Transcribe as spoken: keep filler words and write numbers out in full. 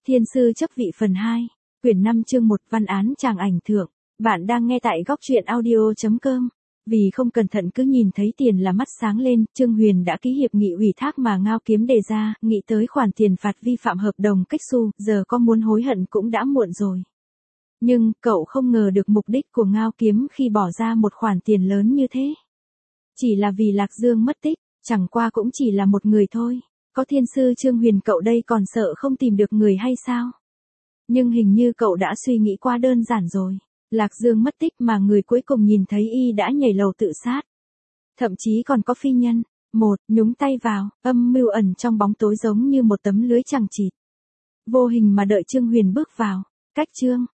Thiên sư chấp vị phần hai, quyển năm chương một văn án tràng ảnh thượng. Bạn đang nghe tại góc truyện audio chấm com. Vì không cẩn thận cứ nhìn thấy tiền là mắt sáng lên, Trương Huyền đã ký hiệp nghị ủy thác mà Ngao Kiếm đề ra, nghĩ tới khoản tiền phạt vi phạm hợp đồng kích xu, giờ có muốn hối hận cũng đã muộn rồi. Nhưng, cậu không ngờ được mục đích của Ngao Kiếm khi bỏ ra một khoản tiền lớn như thế. Chỉ là vì Lạc Dương mất tích, chẳng qua cũng chỉ là một người thôi. Có thiên sư Trương Huyền cậu đây còn sợ không tìm được người hay sao? Nhưng hình như cậu đã suy nghĩ quá đơn giản rồi. Lạc Dương mất tích mà người cuối cùng nhìn thấy y đã nhảy lầu tự sát. Thậm chí còn có phi nhân. Một, nhúng tay vào, âm mưu ẩn trong bóng tối giống như một tấm lưới chằng chịt. Vô hình mà đợi Trương Huyền bước vào. Cách chương,